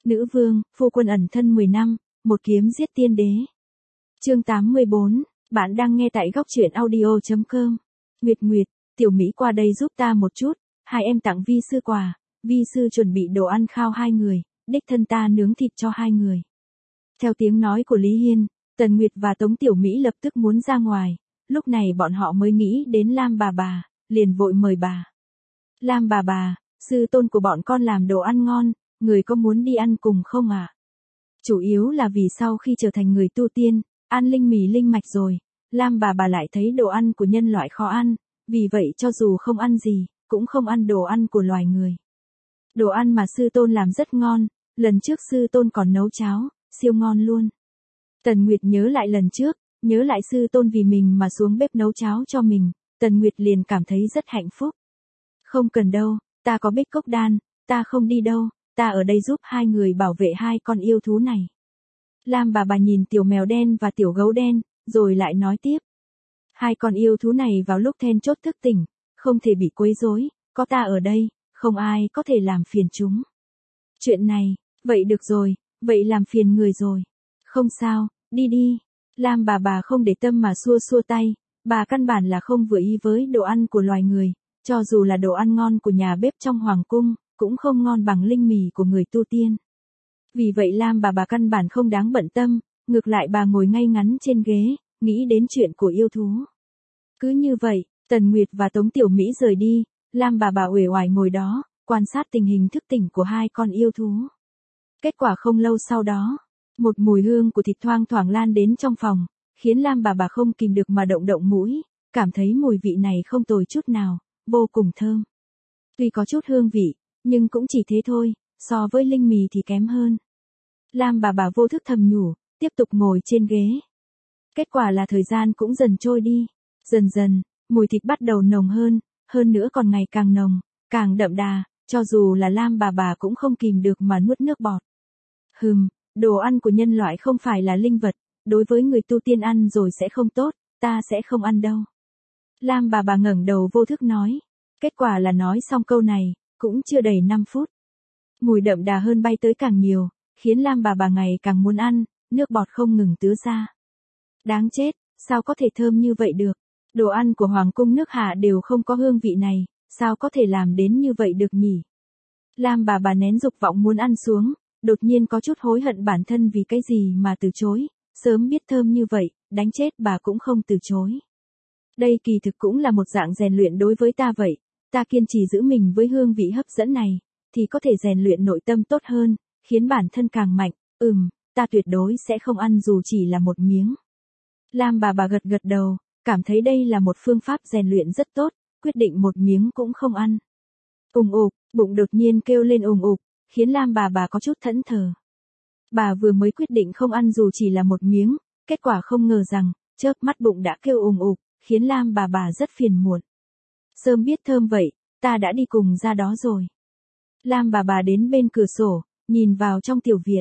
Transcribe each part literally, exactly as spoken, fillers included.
Nữ vương, phu quân ẩn thân mười năm, một kiếm giết tiên đế. Chương tám mươi bốn, bạn đang nghe tại góc truyện audio chấm com. Nguyệt Nguyệt, tiểu Mỹ qua đây giúp ta một chút, hai em tặng vi sư quà, vi sư chuẩn bị đồ ăn khao hai người, đích thân ta nướng thịt cho hai người. Theo tiếng nói của Lý Hiên, Tần Nguyệt và Tống Tiểu Mỹ lập tức muốn ra ngoài, lúc này bọn họ mới nghĩ đến Lam bà bà, liền vội mời bà. Lam bà bà, sư tôn của bọn con làm đồ ăn ngon, người có muốn đi ăn cùng không ạ? À? Chủ yếu là vì sau khi trở thành người tu tiên, ăn linh mì linh mạch rồi, Lam bà bà lại thấy đồ ăn của nhân loại khó ăn, vì vậy cho dù không ăn gì, cũng không ăn đồ ăn của loài người. Đồ ăn mà sư tôn làm rất ngon, lần trước sư tôn còn nấu cháo, siêu ngon luôn. Tần Nguyệt nhớ lại lần trước, nhớ lại sư tôn vì mình mà xuống bếp nấu cháo cho mình, Tần Nguyệt liền cảm thấy rất hạnh phúc. Không cần đâu, ta có bích cốc đan, ta không đi đâu, ta ở đây giúp hai người bảo vệ hai con yêu thú này. Lam bà bà nhìn tiểu mèo đen và tiểu gấu đen, rồi lại nói tiếp. Hai con yêu thú này vào lúc then chốt thức tỉnh, không thể bị quấy rối, có ta ở đây, không ai có thể làm phiền chúng. Chuyện này, vậy được rồi, vậy làm phiền người rồi. Không sao, đi đi. Lam bà bà không để tâm mà xua xua tay, bà căn bản là không vừa ý với đồ ăn của loài người, cho dù là đồ ăn ngon của nhà bếp trong hoàng cung, cũng không ngon bằng linh mì của người tu tiên. Vì vậy Lam bà bà căn bản không đáng bận tâm, ngược lại bà ngồi ngay ngắn trên ghế, nghĩ đến chuyện của yêu thú. Cứ như vậy, Tần Nguyệt và Tống Tiểu Mỹ rời đi, Lam bà bà uể oải ngồi đó, quan sát tình hình thức tỉnh của hai con yêu thú. Kết quả không lâu sau đó, một mùi hương của thịt thoang thoảng lan đến trong phòng, khiến Lam bà bà không kìm được mà động động mũi, cảm thấy mùi vị này không tồi chút nào, vô cùng thơm. Tuy có chút hương vị, nhưng cũng chỉ thế thôi, so với linh mì thì kém hơn. Lam bà bà vô thức thầm nhủ, tiếp tục ngồi trên ghế. Kết quả là thời gian cũng dần trôi đi, dần dần, mùi thịt bắt đầu nồng hơn, hơn nữa còn ngày càng nồng, càng đậm đà, cho dù là Lam bà bà cũng không kìm được mà nuốt nước bọt. Hừm, đồ ăn của nhân loại không phải là linh vật, đối với người tu tiên ăn rồi sẽ không tốt, ta sẽ không ăn đâu. Lam bà bà ngẩng đầu vô thức nói. Kết quả là nói xong câu này, cũng chưa đầy năm phút. Mùi đậm đà hơn bay tới càng nhiều, khiến Lam bà bà ngày càng muốn ăn, nước bọt không ngừng tứa ra. Đáng chết, sao có thể thơm như vậy được? Đồ ăn của Hoàng cung nước Hạ đều không có hương vị này, sao có thể làm đến như vậy được nhỉ? Lam bà bà nén dục vọng muốn ăn xuống, đột nhiên có chút hối hận bản thân vì cái gì mà từ chối, sớm biết thơm như vậy, đánh chết bà cũng không từ chối. Đây kỳ thực cũng là một dạng rèn luyện đối với ta vậy, ta kiên trì giữ mình với hương vị hấp dẫn này, thì có thể rèn luyện nội tâm tốt hơn, khiến bản thân càng mạnh, ừm, ta tuyệt đối sẽ không ăn dù chỉ là một miếng. Lam bà bà gật gật đầu, cảm thấy đây là một phương pháp rèn luyện rất tốt, quyết định một miếng cũng không ăn. Ùng ục, bụng đột nhiên kêu lên ùng ục, khiến Lam bà bà có chút thẫn thờ. Bà vừa mới quyết định không ăn dù chỉ là một miếng, kết quả không ngờ rằng, chớp mắt bụng đã kêu ùng ục, khiến Lam bà bà rất phiền muộn. Sớm biết thơm vậy, ta đã đi cùng ra đó rồi. Lam bà bà đến bên cửa sổ, nhìn vào trong tiểu viện.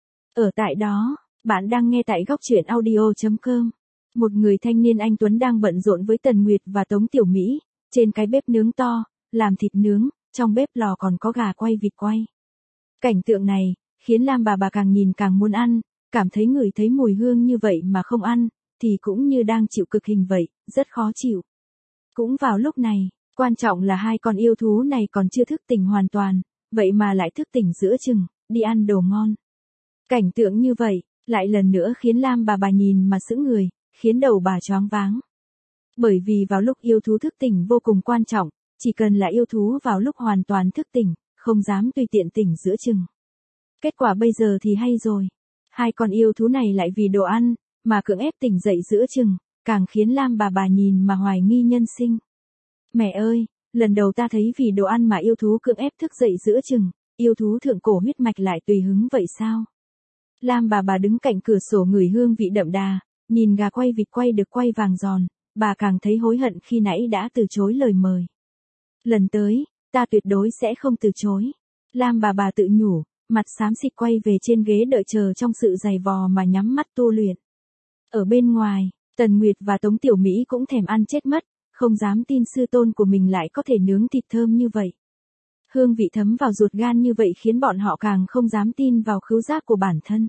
Ở tại đó, bạn đang nghe tại góc truyện audio chấm com. Một người thanh niên anh tuấn đang bận rộn với Tần Nguyệt và Tống Tiểu Mỹ, trên cái bếp nướng to, làm thịt nướng, trong bếp lò còn có gà quay vịt quay. Cảnh tượng này, khiến Lam bà bà càng nhìn càng muốn ăn, cảm thấy ngửi thấy mùi hương như vậy mà không ăn, thì cũng như đang chịu cực hình vậy, rất khó chịu. Cũng vào lúc này, quan trọng là hai con yêu thú này còn chưa thức tỉnh hoàn toàn, vậy mà lại thức tỉnh giữa chừng, đi ăn đồ ngon. Cảnh tượng như vậy, lại lần nữa khiến Lam bà bà nhìn mà sững người, khiến đầu bà choáng váng. Bởi vì vào lúc yêu thú thức tỉnh vô cùng quan trọng, chỉ cần là yêu thú vào lúc hoàn toàn thức tỉnh, không dám tùy tiện tỉnh giữa chừng. Kết quả bây giờ thì hay rồi. Hai con yêu thú này lại vì đồ ăn, mà cưỡng ép tỉnh dậy giữa chừng, càng khiến Lam bà bà nhìn mà hoài nghi nhân sinh. Mẹ ơi, lần đầu ta thấy vì đồ ăn mà yêu thú cưỡng ép thức dậy giữa chừng, yêu thú thượng cổ huyết mạch lại tùy hứng vậy sao? Lam bà bà đứng cạnh cửa sổ ngửi hương vị đậm đà, nhìn gà quay vịt quay được quay vàng giòn, bà càng thấy hối hận khi nãy đã từ chối lời mời. Lần tới, ta tuyệt đối sẽ không từ chối. Lam bà bà tự nhủ, mặt xám xịt quay về trên ghế đợi chờ trong sự dày vò mà nhắm mắt tu luyện. Ở bên ngoài, Tần Nguyệt và Tống Tiểu Mỹ cũng thèm ăn chết mất, không dám tin sư tôn của mình lại có thể nướng thịt thơm như vậy. Hương vị thấm vào ruột gan như vậy khiến bọn họ càng không dám tin vào khứu giác của bản thân.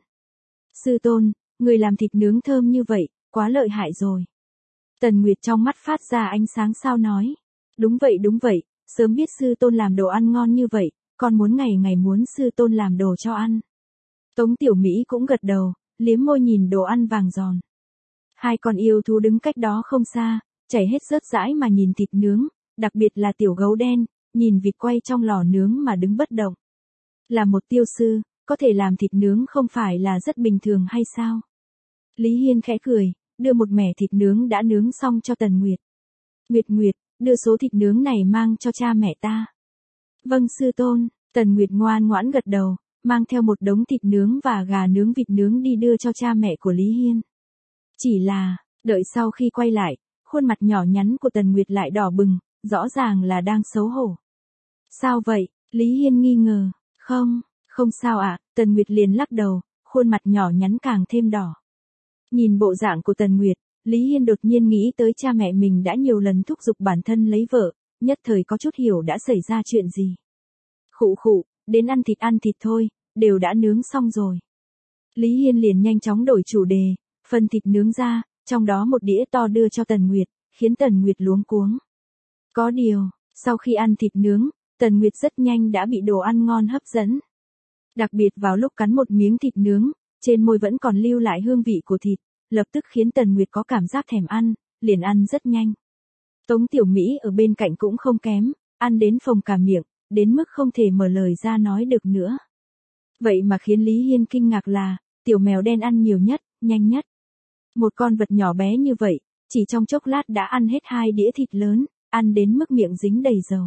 Sư tôn, người làm thịt nướng thơm như vậy, quá lợi hại rồi. Tần Nguyệt trong mắt phát ra ánh sáng sao nói. Đúng vậy đúng vậy, sớm biết sư tôn làm đồ ăn ngon như vậy, con muốn ngày ngày muốn sư tôn làm đồ cho ăn. Tống Tiểu Mỹ cũng gật đầu, liếm môi nhìn đồ ăn vàng giòn. Hai con yêu thú đứng cách đó không xa, chảy hết rớt rãi mà nhìn thịt nướng, đặc biệt là tiểu gấu đen, nhìn vịt quay trong lò nướng mà đứng bất động. Là một tiêu sư, có thể làm thịt nướng không phải là rất bình thường hay sao? Lý Hiên khẽ cười, đưa một mẻ thịt nướng đã nướng xong cho Tần Nguyệt. Nguyệt Nguyệt, đưa số thịt nướng này mang cho cha mẹ ta. Vâng sư tôn, Tần Nguyệt ngoan ngoãn gật đầu, mang theo một đống thịt nướng và gà nướng vịt nướng đi đưa cho cha mẹ của Lý Hiên. Chỉ là, đợi sau khi quay lại, khuôn mặt nhỏ nhắn của Tần Nguyệt lại đỏ bừng, rõ ràng là đang xấu hổ. Sao vậy? Lý Hiên nghi ngờ. Không, không sao ạ, à, Tần Nguyệt liền lắc đầu, khuôn mặt nhỏ nhắn càng thêm đỏ. Nhìn bộ dạng của Tần Nguyệt, Lý Hiên đột nhiên nghĩ tới cha mẹ mình đã nhiều lần thúc giục bản thân lấy vợ, nhất thời có chút hiểu đã xảy ra chuyện gì. Khụ khụ, đến ăn thịt ăn thịt thôi, đều đã nướng xong rồi. Lý Hiên liền nhanh chóng đổi chủ đề, phần thịt nướng ra, trong đó một đĩa to đưa cho Tần Nguyệt, khiến Tần Nguyệt luống cuống. Có điều, sau khi ăn thịt nướng, Tần Nguyệt rất nhanh đã bị đồ ăn ngon hấp dẫn. Đặc biệt vào lúc cắn một miếng thịt nướng, trên môi vẫn còn lưu lại hương vị của thịt, lập tức khiến Tần Nguyệt có cảm giác thèm ăn, liền ăn rất nhanh. Tống Tiểu Mỹ ở bên cạnh cũng không kém, ăn đến phồng cả miệng, đến mức không thể mở lời ra nói được nữa. Vậy mà khiến Lý Hiên kinh ngạc là, tiểu mèo đen ăn nhiều nhất, nhanh nhất. Một con vật nhỏ bé như vậy, chỉ trong chốc lát đã ăn hết hai đĩa thịt lớn, ăn đến mức miệng dính đầy dầu.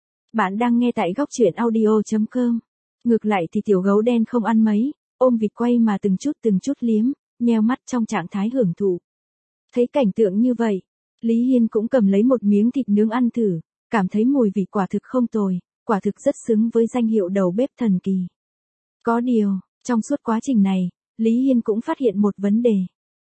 Bạn đang nghe tại góc truyện audio chấm com. Ngược lại thì tiểu gấu đen không ăn mấy, ôm vịt quay mà từng chút từng chút liếm, nheo mắt trong trạng thái hưởng thụ. Thấy cảnh tượng như vậy, Lý Hiên cũng cầm lấy một miếng thịt nướng ăn thử, cảm thấy mùi vị quả thực không tồi, quả thực rất xứng với danh hiệu đầu bếp thần kỳ. Có điều, trong suốt quá trình này, Lý Hiên cũng phát hiện một vấn đề.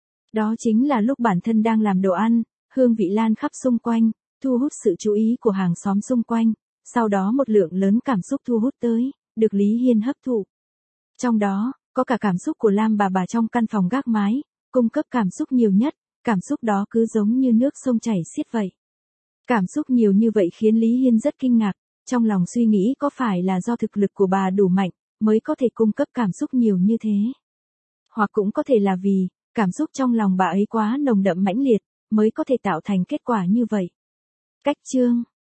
Đó chính là lúc bản thân đang làm đồ ăn, hương vị lan khắp xung quanh, thu hút sự chú ý của hàng xóm xung quanh, sau đó một lượng lớn cảm xúc thu hút tới, được Lý Hiên hấp thụ. Trong đó, có cả cảm xúc của Lam bà bà trong căn phòng gác mái, cung cấp cảm xúc nhiều nhất, cảm xúc đó cứ giống như nước sông chảy xiết vậy. Cảm xúc nhiều như vậy khiến Lý Hiên rất kinh ngạc, trong lòng suy nghĩ có phải là do thực lực của bà đủ mạnh, mới có thể cung cấp cảm xúc nhiều như thế. Hoặc cũng có thể là vì, cảm xúc trong lòng bà ấy quá nồng đậm mãnh liệt, mới có thể tạo thành kết quả như vậy. Cách chương